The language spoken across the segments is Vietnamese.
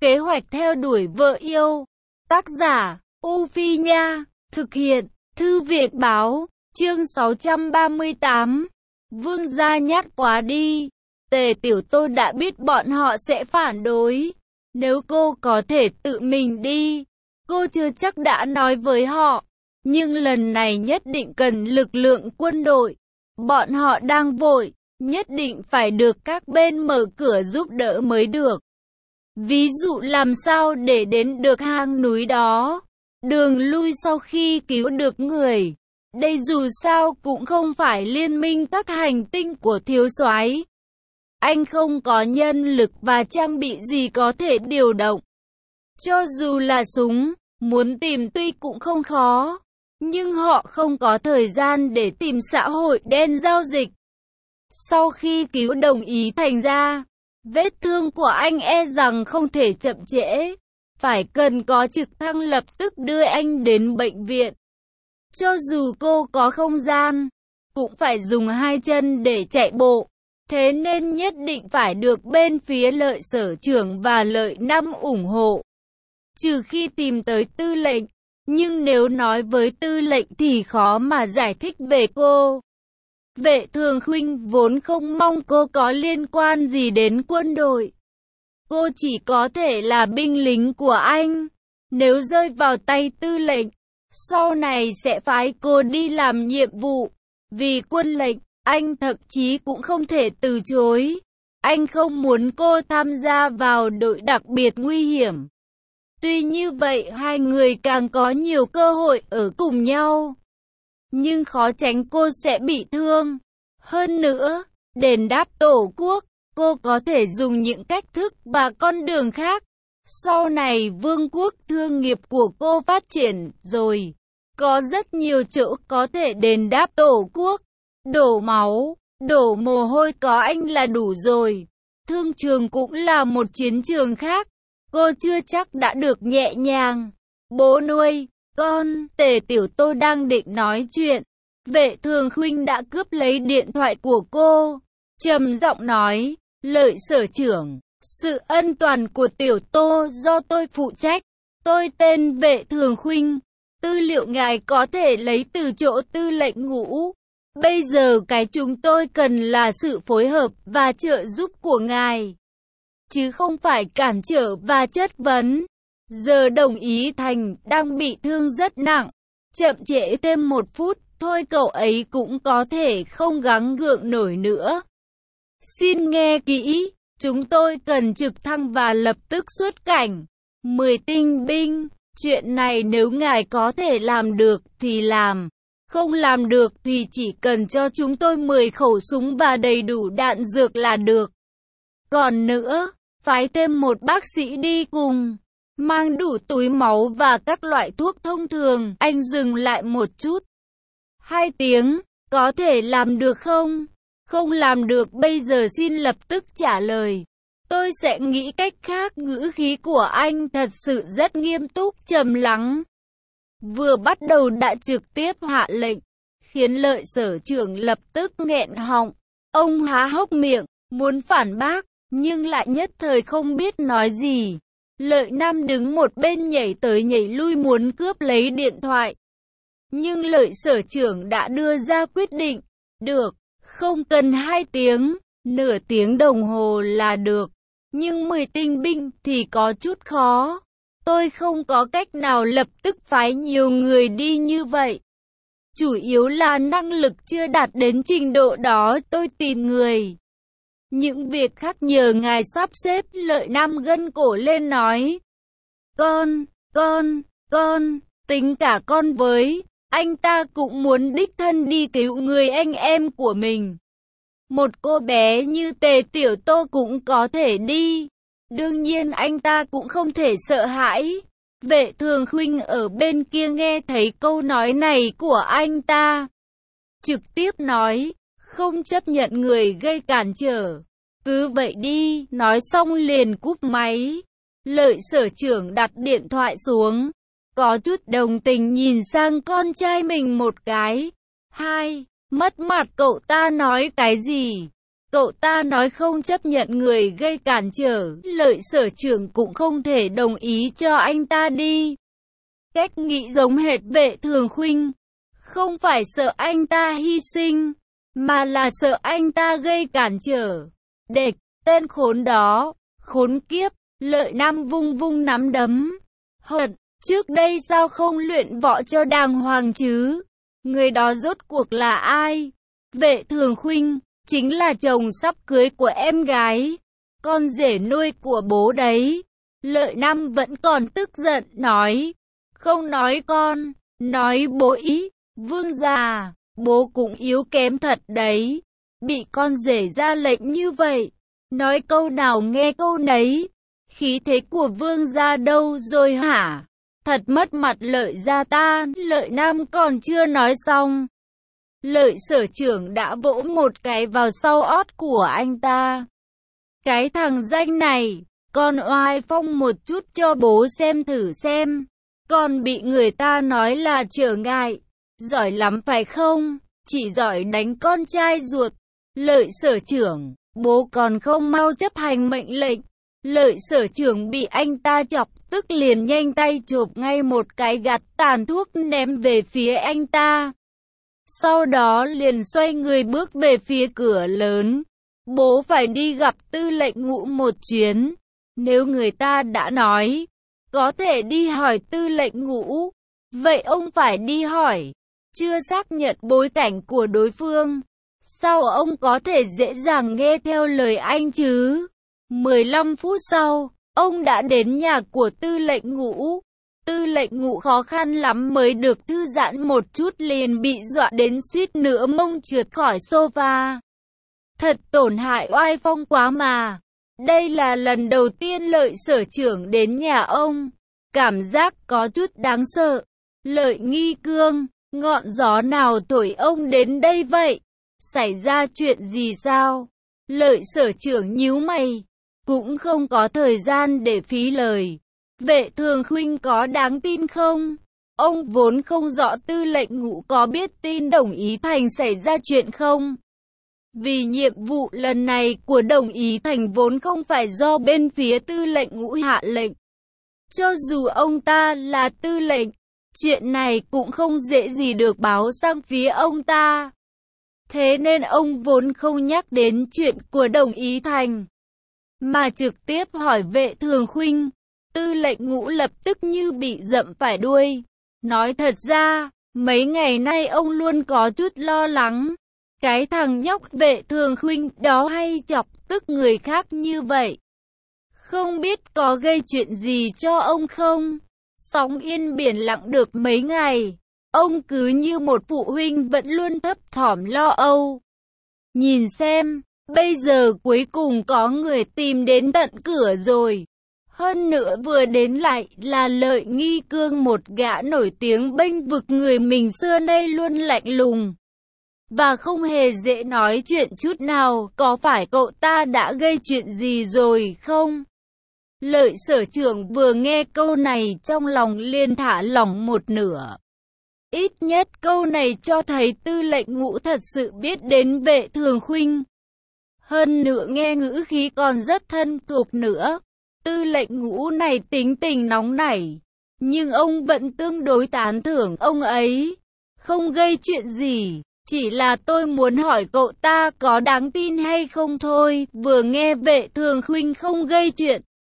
Kế hoạch theo đuổi vợ yêu. Tác giả, U Phi Nha. Thực hiện, Thư viện Báo. Chương 638. Vương gia nhát quá đi. Tề Tiểu Tô đã biết bọn họ sẽ phản đối. Nếu cô có thể tự mình đi, cô chưa chắc đã nói với họ. Nhưng lần này nhất định cần lực lượng quân đội. Bọn họ đang vội, nhất định phải được các bên mở cửa giúp đỡ mới được. Ví dụ làm sao để đến được hang núi đó, đường lui sau khi cứu được người. Đây dù sao cũng không phải liên minh các hành tinh của thiếu soái. Anh không có nhân lực và trang bị gì có thể điều động. Cho dù là súng, muốn tìm tuy cũng không khó, nhưng họ không có thời gian để tìm xã hội đen giao dịch. Sau khi cứu đồng ý thành ra, vết thương của anh e rằng không thể chậm trễ, phải cần có trực thăng lập tức đưa anh đến bệnh viện. Cho dù cô có không gian, cũng phải dùng hai chân để chạy bộ, thế nên nhất định phải được bên phía Lợi Sở Trưởng và Lợi Năm ủng hộ. Trừ khi tìm tới tư lệnh, nhưng nếu nói với tư lệnh thì khó mà giải thích về cô. Vệ Thường Khuynh vốn không mong cô có liên quan gì đến quân đội. Cô chỉ có thể là binh lính của anh. Nếu rơi vào tay tư lệnh, sau này sẽ phái cô đi làm nhiệm vụ. Vì quân lệnh, anh thậm chí cũng không thể từ chối. Anh không muốn cô tham gia vào đội đặc biệt nguy hiểm. Tuy như vậy hai người càng có nhiều cơ hội ở cùng nhau. Nhưng khó tránh cô sẽ bị thương. Hơn nữa, đền đáp Tổ quốc, cô có thể dùng những cách thức và con đường khác. Sau này vương quốc thương nghiệp của cô phát triển rồi. Có rất nhiều chỗ có thể đền đáp Tổ quốc. Đổ máu, đổ mồ hôi có anh là đủ rồi. Thương trường cũng là một chiến trường khác. Cô chưa chắc đã được nhẹ nhàng. Bố nuôi, con, Tề Tiểu Tô đang định nói chuyện. Vệ Thường Khuynh đã cướp lấy điện thoại của cô. Trầm giọng nói, Lợi Sở Trưởng, sự an toàn của Tiểu Tô do tôi phụ trách. Tôi tên Vệ Thường Khuynh. Tư liệu ngài có thể lấy từ chỗ tư lệnh Ngũ. Bây giờ cái chúng tôi cần là sự phối hợp và trợ giúp của ngài, chứ không phải cản trở và chất vấn. Giờ đồng ý thành đang bị thương rất nặng. Chậm trễ thêm 1 phút, thôi cậu ấy cũng có thể không gắng gượng nổi nữa. Xin nghe kỹ, chúng tôi cần trực thăng và lập tức xuất cảnh. 10 tinh binh, chuyện này nếu ngài có thể làm được thì làm. Không làm được thì chỉ cần cho chúng tôi 10 khẩu súng và đầy đủ đạn dược là được. Còn nữa, phái thêm 1 bác sĩ đi cùng, mang đủ túi máu và các loại thuốc thông thường. Anh dừng lại một chút. 2 tiếng, có thể làm được không? Không làm được bây giờ xin lập tức trả lời. Tôi sẽ nghĩ cách khác. Ngữ khí của anh thật sự rất nghiêm túc, trầm lắng. Vừa bắt đầu đã trực tiếp hạ lệnh, khiến Lợi Sở Trưởng lập tức nghẹn họng. Ông há hốc miệng, muốn phản bác, nhưng lại nhất thời không biết nói gì. Lợi Nam đứng một bên nhảy tới nhảy lui muốn cướp lấy điện thoại. Nhưng Lợi Sở Trưởng đã đưa ra quyết định. Được, không cần 2 tiếng, nửa tiếng đồng hồ là được. Nhưng 10 tinh binh thì có chút khó. Tôi không có cách nào lập tức phái nhiều người đi như vậy. Chủ yếu là năng lực chưa đạt đến trình độ đó tôi tìm người. Những việc khác nhờ ngài sắp xếp. Lợi Nam gân cổ lên nói. Con, tính cả con với. Anh ta cũng muốn đích thân đi cứu người anh em của mình. Một cô bé như Tề Tiểu Tô cũng có thể đi. Đương nhiên anh ta cũng không thể sợ hãi. Vệ Thường Khuynh ở bên kia nghe thấy câu nói này của anh ta, trực tiếp nói, không chấp nhận người gây cản trở. Cứ vậy đi, nói xong liền cúp máy. Lợi Sở Trưởng đặt điện thoại xuống, có chút đồng tình nhìn sang con trai mình một cái. Mất mặt cậu ta nói cái gì? Cậu ta nói không chấp nhận người gây cản trở, Lợi Sở Trưởng cũng không thể đồng ý cho anh ta đi. Cách nghĩ giống hệt Vệ Thường Khuynh, không phải sợ anh ta hy sinh, mà là sợ anh ta gây cản trở. Đệt, tên khốn đó, khốn kiếp, Lợi Nam vung vung nắm đấm. Hận, trước đây sao không luyện võ cho đàng hoàng chứ? Người đó rốt cuộc là ai? Vệ Thường Khuynh, chính là chồng sắp cưới của em gái, con rể nuôi của bố đấy. Lợi Nam vẫn còn tức giận, nói, không nói con, nói bố ý. Vương gia, bố cũng yếu kém thật đấy, bị con rể ra lệnh như vậy, nói câu nào nghe câu nấy. Khí thế của vương gia đâu rồi hả? Thật mất mặt Lợi gia ta. Lợi Nam còn chưa nói xong, Lợi Sở Trưởng đã vỗ một cái vào sau ót của anh ta. Cái thằng danh này, con oai phong một chút cho bố xem thử xem, con bị người ta nói là trở ngại. Giỏi lắm phải không? Chỉ giỏi đánh con trai ruột. Lợi Sở Trưởng, bố còn không mau chấp hành mệnh lệnh. Lợi Sở Trưởng bị anh ta chọc tức liền nhanh tay chộp ngay một cái gạt tàn thuốc ném về phía anh ta. Sau đó liền xoay người bước về phía cửa lớn. Bố phải đi gặp Tư lệnh Ngũ một chuyến. Nếu người ta đã nói, có thể đi hỏi Tư lệnh Ngũ, vậy ông phải đi hỏi. Chưa xác nhận bối cảnh của đối phương, sao ông có thể dễ dàng nghe theo lời anh chứ? 15 phút sau, ông đã đến nhà của Tư lệnh Ngũ. Tư lệnh Ngũ khó khăn lắm mới được thư giãn một chút liền bị dọa đến suýt nữa mông trượt khỏi sofa. Thật tổn hại oai phong quá mà. Đây là lần đầu tiên Lợi Sở Trưởng đến nhà ông. Cảm giác có chút đáng sợ. Lợi Nghi Cương, ngọn gió nào thổi ông đến đây vậy? Xảy ra chuyện gì sao? Lợi Sở Trưởng nhíu mày, cũng không có thời gian để phí lời. Vệ Thường Khuynh có đáng tin không? Ông vốn không rõ Tư lệnh Ngũ có biết tin Đồng Ý Thành xảy ra chuyện không? Vì nhiệm vụ lần này của Đồng Ý Thành vốn không phải do bên phía Tư lệnh Ngũ hạ lệnh. Cho dù ông ta là tư lệnh, chuyện này cũng không dễ gì được báo sang phía ông ta. Thế nên ông vốn không nhắc đến chuyện của Đồng Ý Thành, mà trực tiếp hỏi Vệ Thường Khuynh. Tư lệnh Ngũ lập tức như bị dẫm phải đuôi. Nói thật ra, mấy ngày nay ông luôn có chút lo lắng. Cái thằng nhóc Vệ Thường Khuynh đó hay chọc tức người khác như vậy, không biết có gây chuyện gì cho ông không? Sóng yên biển lặng được mấy ngày, ông cứ như một phụ huynh vẫn luôn thấp thỏm lo âu. Nhìn xem, bây giờ cuối cùng có người tìm đến tận cửa rồi. Hơn nữa vừa đến lại là Lợi Nghi Cương, một gã nổi tiếng bênh vực người mình xưa nay luôn lạnh lùng và không hề dễ nói chuyện chút nào. Có phải cậu ta đã gây chuyện gì rồi không? Lợi Sở Trưởng vừa nghe câu này trong lòng liền thả lỏng một nửa. Ít nhất câu này cho thấy Tư lệnh Ngũ thật sự biết đến Vệ Thường Khuynh. Hơn nữa nghe ngữ khí còn rất thân thuộc nữa. Tư lệnh Ngũ này tính tình nóng nảy, nhưng ông vẫn tương đối tán thưởng ông ấy. Không gây chuyện gì, chỉ là tôi muốn hỏi cậu ta có đáng tin hay không thôi. Vừa nghe Vệ Thường Khuynh không gây chuyện,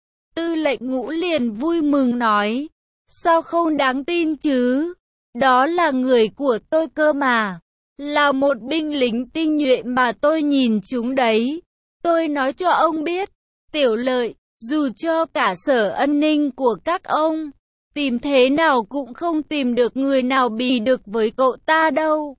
Tư lệnh Ngũ liền vui mừng nói, sao không đáng tin chứ? Đó là người của tôi cơ mà, là một binh lính tinh nhuệ mà tôi nhìn chúng đấy. Tôi nói cho ông biết, Tiểu Lợi, dù cho cả Sở An ninh của các ông tìm thế nào cũng không tìm được người nào bì được với cậu ta đâu.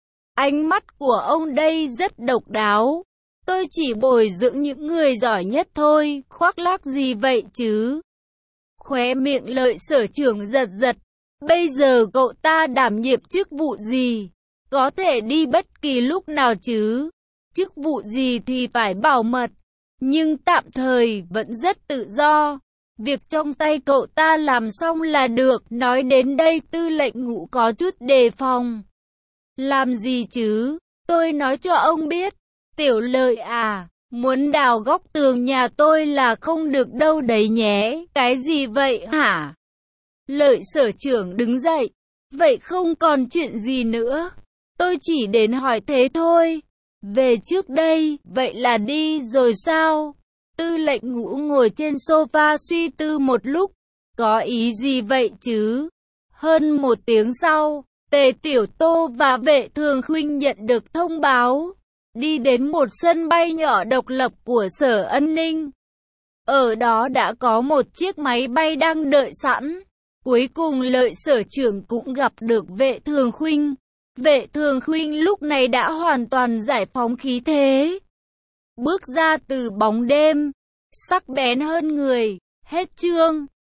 Ánh mắt của ông đây rất độc đáo. Tôi chỉ bồi dưỡng những người giỏi nhất thôi, khoác lác gì vậy chứ? Khóe miệng Lợi Sở Trưởng giật giật. Bây giờ cậu ta đảm nhiệm chức vụ gì? Có thể đi bất kỳ lúc nào chứ? Chức vụ gì thì phải bảo mật, nhưng tạm thời vẫn rất tự do. Việc trong tay cậu ta làm xong là được. Nói đến đây Tư lệnh Ngũ có chút đề phòng. Làm gì chứ? Tôi nói cho ông biết, Tiểu Lợi à, muốn đào góc tường nhà tôi là không được đâu đấy nhé. Cái gì vậy hả? Lợi Sở trưởng đứng dậy. Vậy không còn chuyện gì nữa. Tôi chỉ đến hỏi thế thôi. Về trước đây, vậy là đi rồi sao? Tư lệnh Ngũ ngồi trên sofa suy tư một lúc. Có ý gì vậy chứ? Hơn một tiếng sau, Tề Tiểu Tô và Vệ Thường Khuynh nhận được thông báo. Đi đến một sân bay nhỏ độc lập của Sở An ninh. Ở đó đã có một chiếc máy bay đang đợi sẵn. Cuối cùng Lợi Sở trưởng cũng gặp được Vệ Thường Khuynh. Vệ Thường Khuynh lúc này đã hoàn toàn giải phóng khí thế. Bước ra từ bóng đêm, sắc bén hơn người. Hết chương.